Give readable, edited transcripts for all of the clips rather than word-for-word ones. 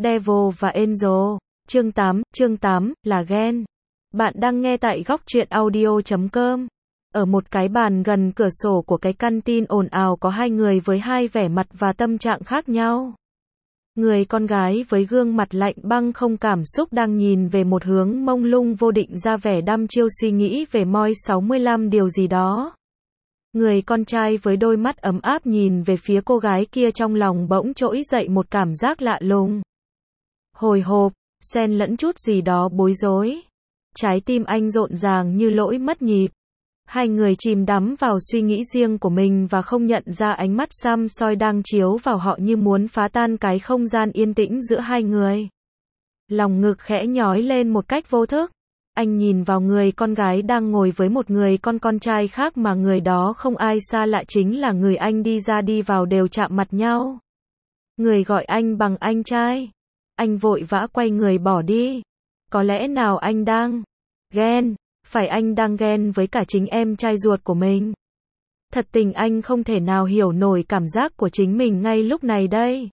Devil và Angel. Chương 8 là ghen. Bạn đang nghe tại góc truyện audio.com. Ở một cái bàn gần cửa sổ của cái căn tin ồn ào có hai người với hai vẻ mặt và tâm trạng khác nhau. Người con gái với gương mặt lạnh băng không cảm xúc đang nhìn về một hướng mông lung vô định, ra vẻ đăm chiêu suy nghĩ về moi 65 điều gì đó. Người con trai với đôi mắt ấm áp nhìn về phía cô gái kia, trong lòng bỗng trỗi dậy một cảm giác lạ lùng. Hồi hộp, xen lẫn chút gì đó bối rối. Trái tim anh rộn ràng như lỗi mất nhịp. Hai người chìm đắm vào suy nghĩ riêng của mình và không nhận ra ánh mắt xăm soi đang chiếu vào họ như muốn phá tan cái không gian yên tĩnh giữa hai người. Lòng ngực khẽ nhói lên một cách vô thức. Anh nhìn vào người con gái đang ngồi với một người con trai khác, mà người đó không ai xa lạ, chính là người anh đi ra đi vào đều chạm mặt nhau. Người gọi anh bằng anh trai. Anh vội vã quay người bỏ đi. Có lẽ nào anh đang ghen? Phải, anh đang ghen với cả chính em trai ruột của mình. Thật tình anh không thể nào hiểu nổi cảm giác của chính mình ngay lúc này đây.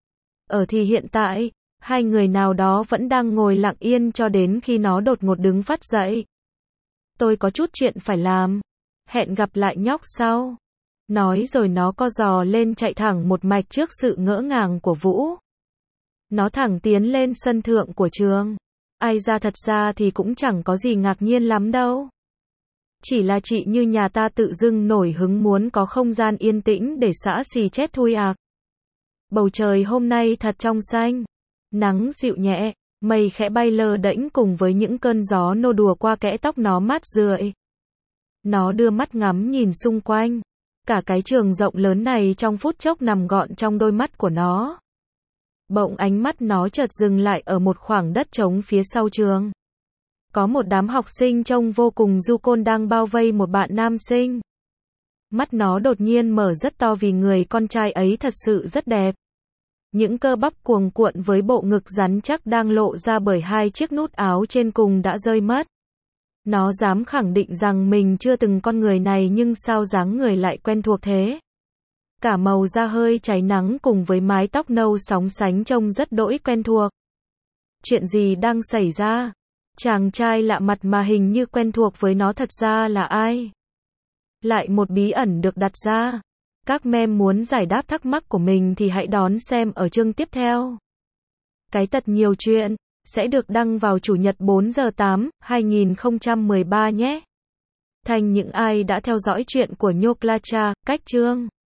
Thì hiện tại, hai người nào đó vẫn đang ngồi lặng yên cho đến khi nó đột ngột đứng phát dậy. Tôi có chút chuyện phải làm. Hẹn gặp lại nhóc sau. Nói rồi nó co giò lên chạy thẳng một mạch trước sự ngỡ ngàng của Vũ. Nó thẳng tiến lên sân thượng của trường. Ai ra, thật ra thì cũng chẳng có gì ngạc nhiên lắm đâu. Chỉ là chị như nhà ta tự dưng nổi hứng muốn có không gian yên tĩnh để xả xì chết thôi à. Bầu trời hôm nay thật trong xanh. Nắng dịu nhẹ, mây khẽ bay lơ đễnh cùng với những cơn gió nô đùa qua kẽ tóc nó mát rượi. Nó đưa mắt ngắm nhìn xung quanh. Cả cái trường rộng lớn này trong phút chốc nằm gọn trong đôi mắt của nó. Bỗng ánh mắt nó chợt dừng lại ở một khoảng đất trống phía sau trường. Có một đám học sinh trông vô cùng du côn đang bao vây một bạn nam sinh. Mắt nó đột nhiên mở rất to vì người con trai ấy thật sự rất đẹp. Những cơ bắp cuồn cuộn với bộ ngực rắn chắc đang lộ ra bởi hai chiếc nút áo trên cùng đã rơi mất. Nó dám khẳng định rằng mình chưa từng con người này, nhưng sao dáng người lại quen thuộc thế? Cả màu da hơi cháy nắng cùng với mái tóc nâu sóng sánh trông rất đỗi quen thuộc. Chuyện gì đang xảy ra? Chàng trai lạ mặt mà hình như quen thuộc với nó thật ra là ai? Lại một bí ẩn được đặt ra. Các mem muốn giải đáp thắc mắc của mình thì hãy đón xem ở chương tiếp theo. Cái Tật Nhiều Chuyện sẽ được đăng vào Chủ nhật 4/8/2013 nhé. Thành những ai đã theo dõi chuyện của Nhô Klacha, cách chương